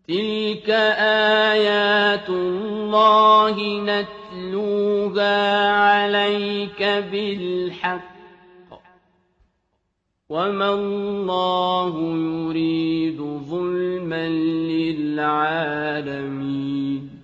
تِلْكَ آيَاتُ اللَّهِ نَتْلُوهَا عَلَيْكَ بِالْحَقِّ ۚ وَمَا اللَّهُ يُرِيدُ ظُلْمًا لِّلْعَالَمِينَ